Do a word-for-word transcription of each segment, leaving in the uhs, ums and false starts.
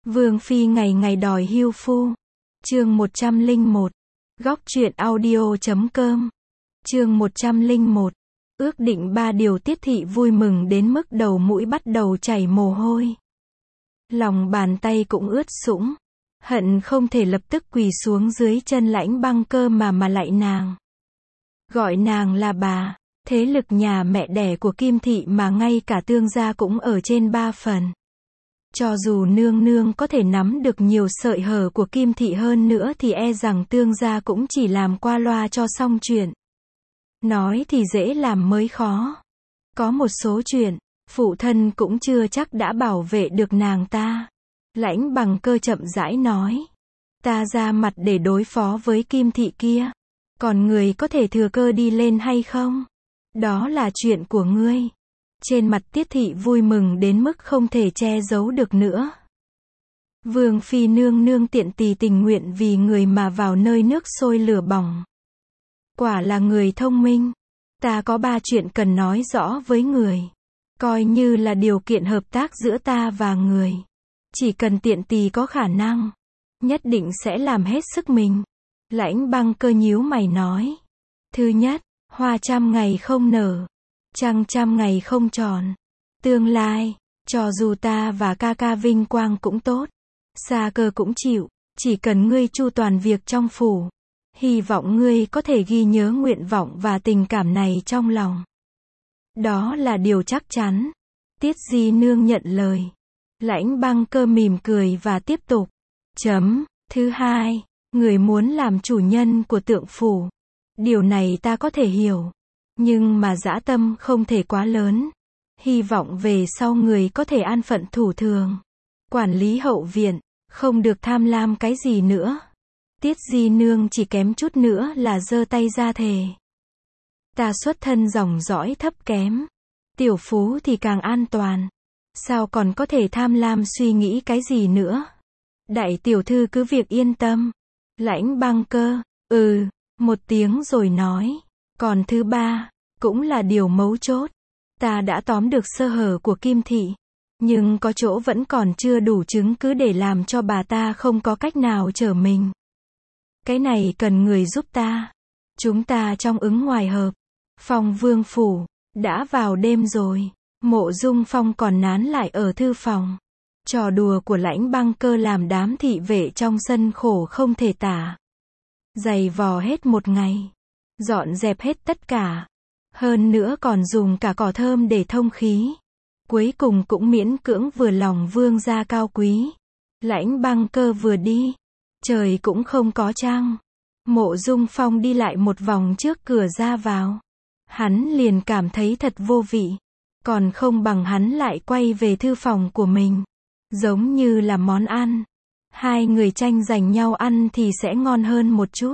Vương phi ngày ngày đòi hưu phu. Chương một trăm lẻ một. Góc truyện audio chấm com. Chương một trăm lẻ một. Ước định ba điều Tiết thị vui mừng đến mức đầu mũi bắt đầu chảy mồ hôi. Lòng bàn tay cũng ướt sũng. Hận không thể lập tức quỳ xuống dưới chân Lãnh Băng Cơ mà mà lạy nàng. Gọi nàng là bà. Thế lực nhà mẹ đẻ của Kim thị mà ngay cả tương gia cũng ở trên ba phần. Cho dù nương nương có thể nắm được nhiều sợi hở của Kim thị hơn nữa thì e rằng tương gia cũng chỉ làm qua loa cho xong chuyện. Nói thì dễ làm mới khó. Có một số chuyện, phụ thân cũng chưa chắc đã bảo vệ được nàng ta. Lãnh Bằng Cơ chậm rãi nói. Ta ra mặt để đối phó với Kim thị kia. Còn người có thể thừa cơ đi lên hay không? Đó là chuyện của ngươi. Trên mặt Tiết thị vui mừng đến mức không thể che giấu được nữa. Vương phi nương nương tiện tì tình nguyện vì người mà vào nơi nước sôi lửa bỏng. Quả là người thông minh. Ta có ba chuyện cần nói rõ với người. Coi như là điều kiện hợp tác giữa ta và người. Chỉ cần tiện tì có khả năng, nhất định sẽ làm hết sức mình. Lãnh Băng Cơ nhíu mày nói. Thứ nhất, hoa trăm ngày không nở, trăng trăm ngày không tròn. Tương lai, cho dù ta và ca ca vinh quang cũng tốt, xa cơ cũng chịu, chỉ cần ngươi chu toàn việc trong phủ. Hy vọng ngươi có thể ghi nhớ nguyện vọng và tình cảm này trong lòng. Đó là điều chắc chắn. Tiết di nương nhận lời. Lãnh Băng Cơ mỉm cười và tiếp tục. Chấm. Thứ hai, người muốn làm chủ nhân của Tượng phủ. Điều này ta có thể hiểu. Nhưng mà dã tâm không thể quá lớn. Hy vọng về sau người có thể an phận thủ thường. Quản lý hậu viện, không được tham lam cái gì nữa. Tiết di nương chỉ kém chút nữa là giơ tay ra thề. Ta xuất thân dòng dõi thấp kém. Tiểu phú thì càng an toàn. Sao còn có thể tham lam suy nghĩ cái gì nữa? Đại tiểu thư cứ việc yên tâm. Lãnh Băng Cơ, ừ, một tiếng rồi nói. Còn thứ ba, cũng là điều mấu chốt. Ta đã tóm được sơ hở của Kim thị. Nhưng có chỗ vẫn còn chưa đủ chứng cứ để làm cho bà ta không có cách nào trở mình. Cái này cần người giúp ta. Chúng ta trong ứng ngoài hợp. Phòng vương phủ, đã vào đêm rồi. Mộ Dung Phong còn nán lại ở thư phòng. Trò đùa của Lãnh Băng Cơ làm đám thị vệ trong sân khổ không thể tả. Giày vò hết một ngày. Dọn dẹp hết tất cả. Hơn nữa còn dùng cả cỏ thơm để thông khí. Cuối cùng cũng miễn cưỡng vừa lòng vương gia cao quý. Lãnh Băng Cơ vừa đi. Trời cũng không có trăng. Mộ Dung Phong đi lại một vòng trước cửa ra vào. Hắn liền cảm thấy thật vô vị. Còn không bằng hắn lại quay về thư phòng của mình. Giống như là món ăn. Hai người tranh giành nhau ăn thì sẽ ngon hơn một chút.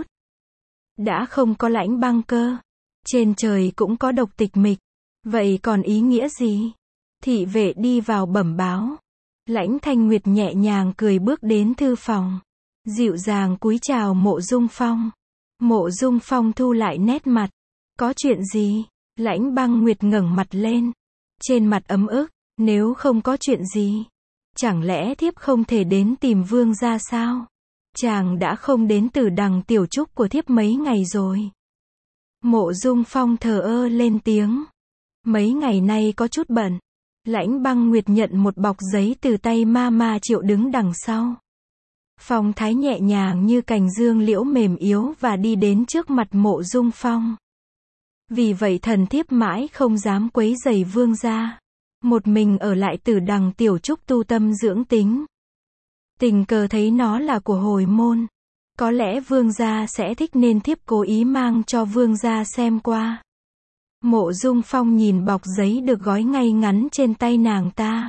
Đã không có Lãnh Băng Cơ. Trên trời cũng có Độc Tịch Mịch. Vậy còn ý nghĩa gì? Thị vệ đi vào bẩm báo. Lãnh Thanh Nguyệt nhẹ nhàng cười bước đến thư phòng. Dịu dàng cúi chào Mộ Dung Phong. Mộ Dung Phong thu lại nét mặt. Có chuyện gì? Lãnh Băng Nguyệt ngẩng mặt lên. Trên mặt ấm ức. Nếu không có chuyện gì, chẳng lẽ thiếp không thể đến tìm vương gia sao? Chàng đã không đến Tử Đằng tiểu trúc của thiếp mấy ngày rồi. Mộ Dung Phong thờ ơ lên tiếng. Mấy ngày nay có chút bận. Lãnh Băng Nguyệt nhận một bọc giấy từ tay ma ma Triệu đứng đằng sau. Phong thái nhẹ nhàng như cành dương liễu mềm yếu và đi đến trước mặt Mộ Dung Phong. Vì vậy thần thiếp mãi không dám quấy rầy vương gia. Một mình ở lại Tử Đằng tiểu trúc tu tâm dưỡng tính. Tình cờ thấy nó là của hồi môn. Có lẽ vương gia sẽ thích nên thiếp cố ý mang cho vương gia xem qua. Mộ Dung Phong nhìn bọc giấy được gói ngay ngắn trên tay nàng ta.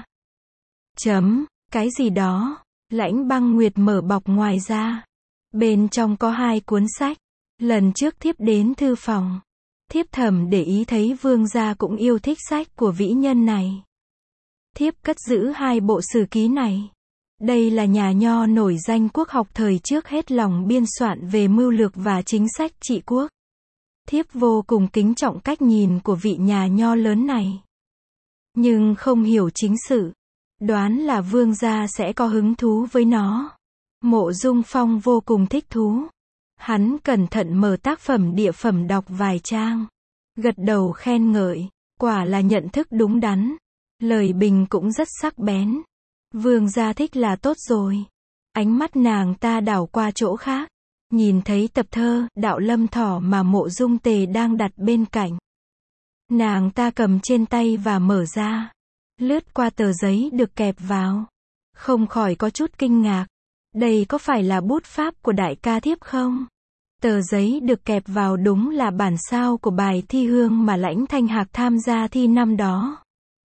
Chấm, cái gì đó? Lãnh Băng Nguyệt mở bọc ngoài ra. Bên trong có hai cuốn sách. Lần trước thiếp đến thư phòng, thiếp thầm để ý thấy vương gia cũng yêu thích sách của vĩ nhân này. Thiếp cất giữ hai bộ sử ký này. Đây là nhà nho nổi danh quốc học thời trước hết lòng biên soạn về mưu lược và chính sách trị quốc. Thiếp vô cùng kính trọng cách nhìn của vị nhà nho lớn này. Nhưng không hiểu chính sự. Đoán là vương gia sẽ có hứng thú với nó. Mộ Dung Phong vô cùng thích thú. Hắn cẩn thận mở tác phẩm địa phẩm đọc vài trang. Gật đầu khen ngợi. Quả là nhận thức đúng đắn. Lời bình cũng rất sắc bén. Vương gia thích là tốt rồi. Ánh mắt nàng ta đảo qua chỗ khác. Nhìn thấy tập thơ, Đạo Lâm Thỏ mà Mộ Dung Tề đang đặt bên cạnh. Nàng ta cầm trên tay và mở ra. Lướt qua tờ giấy được kẹp vào. Không khỏi có chút kinh ngạc. Đây có phải là bút pháp của đại ca thiếp không? Tờ giấy được kẹp vào đúng là bản sao của bài thi hương mà Lãnh Thanh Hạc tham gia thi năm đó.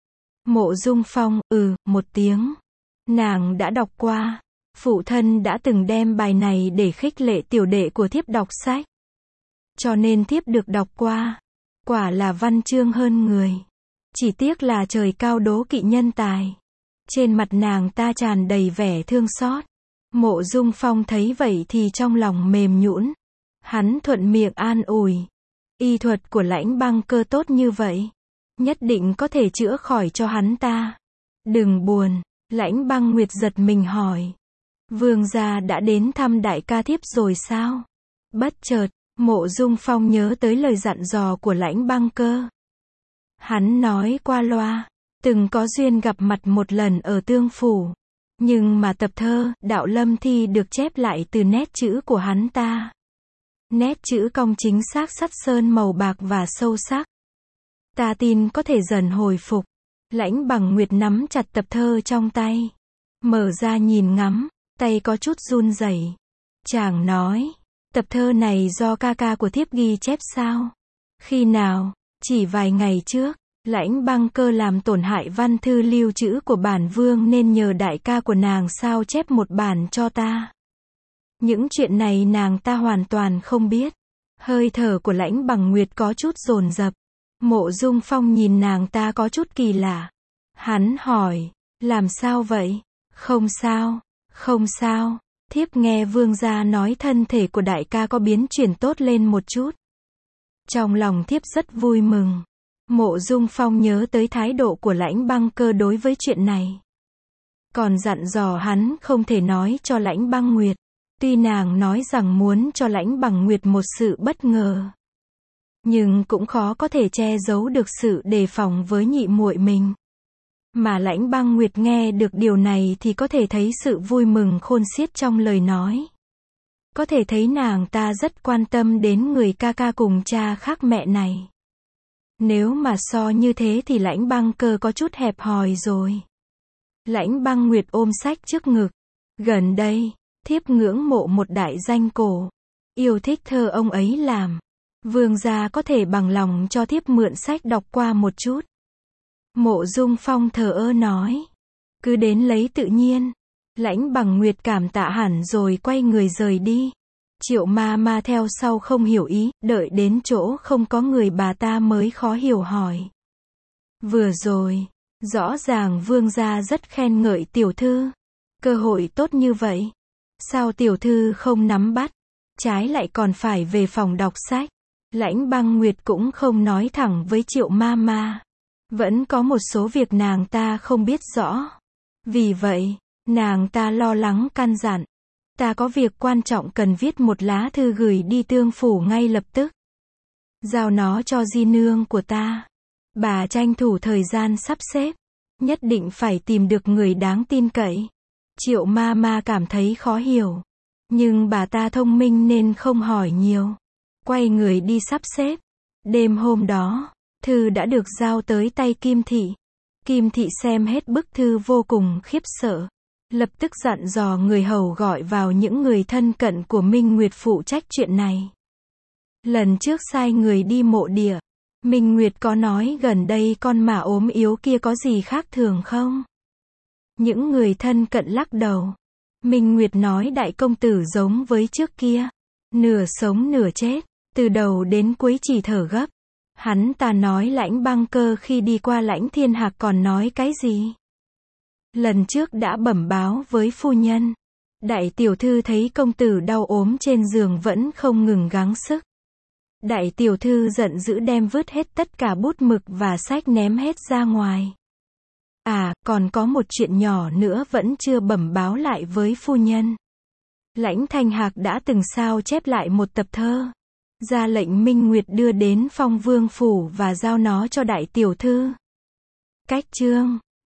Mộ Dung Phong, ừ, một tiếng. Nàng đã đọc qua. Phụ thân đã từng đem bài này để khích lệ tiểu đệ của thiếp đọc sách. Cho nên thiếp được đọc qua. Quả là văn chương hơn người. Chỉ tiếc là trời cao đố kỵ nhân tài. Trên mặt nàng ta tràn đầy vẻ thương xót. Mộ Dung Phong thấy vậy thì trong lòng mềm nhũn. Hắn thuận miệng an ủi. Y thuật của Lãnh Băng Cơ tốt như vậy. Nhất định có thể chữa khỏi cho hắn ta. Đừng buồn. Lãnh Băng Nguyệt giật mình hỏi. Vương gia đã đến thăm đại ca thiếp rồi sao? Bất chợt, Mộ Dung Phong nhớ tới lời dặn dò của Lãnh Băng Cơ. Hắn nói qua loa, từng có duyên gặp mặt một lần ở Tương Phủ. Nhưng mà tập thơ, Đạo Lâm Thi được chép lại từ nét chữ của hắn ta. Nét chữ cong chính xác sắt sơn màu bạc và sâu sắc. Ta tin có thể dần hồi phục. Lãnh Bằng Nguyệt nắm chặt tập thơ trong tay. Mở ra nhìn ngắm, tay có chút run rẩy. Chàng nói, tập thơ này do ca ca của thiếp ghi chép sao? Khi nào? Chỉ vài ngày trước, Lãnh Băng Cơ làm tổn hại văn thư lưu trữ của bản vương nên nhờ đại ca của nàng sao chép một bản cho ta. Những chuyện này nàng ta hoàn toàn không biết. Hơi thở của Lãnh Bằng Nguyệt có chút dồn dập. Mộ Dung Phong nhìn nàng ta có chút kỳ lạ. Hắn hỏi, làm sao vậy? Không sao, không sao. Thiếp nghe vương gia nói thân thể của đại ca có biến chuyển tốt lên một chút. Trong lòng thiếp rất vui mừng. Mộ Dung Phong nhớ tới thái độ của Lãnh Băng Cơ đối với chuyện này. Còn dặn dò hắn không thể nói cho Lãnh Băng Nguyệt. Tuy nàng nói rằng muốn cho Lãnh Bằng Nguyệt một sự bất ngờ. Nhưng cũng khó có thể che giấu được sự đề phòng với nhị muội mình. Mà Lãnh Băng Nguyệt nghe được điều này thì có thể thấy sự vui mừng khôn xiết trong lời nói. Có thể thấy nàng ta rất quan tâm đến người ca ca cùng cha khác mẹ này. Nếu mà so như thế thì Lãnh Băng Cơ có chút hẹp hòi rồi. Lãnh Băng Nguyệt ôm sách trước ngực. Gần đây, thiếp ngưỡng mộ một đại danh cổ. Yêu thích thơ ông ấy làm. Vương gia có thể bằng lòng cho thiếp mượn sách đọc qua một chút. Mộ Dung Phong thờ ơ nói. Cứ đến lấy tự nhiên. Lãnh Bằng Nguyệt cảm tạ hẳn rồi quay người rời đi. Triệu ma ma theo sau không hiểu ý, đợi đến chỗ không có người bà ta mới khó hiểu hỏi. Vừa rồi, rõ ràng vương gia rất khen ngợi tiểu thư. Cơ hội tốt như vậy. Sao tiểu thư không nắm bắt? Trái lại còn phải về phòng đọc sách. Lãnh Băng Nguyệt cũng không nói thẳng với Triệu ma ma. Vẫn có một số việc nàng ta không biết rõ. Vì vậy, nàng ta lo lắng căn dặn. Ta có việc quan trọng cần viết một lá thư gửi đi Tương Phủ ngay lập tức. Giao nó cho di nương của ta. Bà tranh thủ thời gian sắp xếp. Nhất định phải tìm được người đáng tin cậy. Triệu ma ma cảm thấy khó hiểu. Nhưng bà ta thông minh nên không hỏi nhiều. Quay người đi sắp xếp. Đêm hôm đó, thư đã được giao tới tay Kim Thị. Kim Thị xem hết bức thư vô cùng khiếp sợ. Lập tức dặn dò người hầu gọi vào những người thân cận của Minh Nguyệt phụ trách chuyện này. Lần trước sai người đi mộ địa, Minh Nguyệt có nói gần đây con mà ốm yếu kia có gì khác thường không? Những người thân cận lắc đầu. Minh Nguyệt nói đại công tử giống với trước kia. Nửa sống nửa chết, từ đầu đến cuối chỉ thở gấp. Hắn ta nói Lãnh Băng Cơ khi đi qua Lãnh Thiên Hạc còn nói cái gì? Lần trước đã bẩm báo với phu nhân. Đại tiểu thư thấy công tử đau ốm trên giường vẫn không ngừng gắng sức. Đại tiểu thư giận dữ đem vứt hết tất cả bút mực và sách ném hết ra ngoài. À, còn có một chuyện nhỏ nữa vẫn chưa bẩm báo lại với phu nhân. Lãnh Thanh Hạc đã từng sao chép lại một tập thơ, ra lệnh Minh Nguyệt đưa đến Phong Vương phủ và giao nó cho đại tiểu thư. Cách chương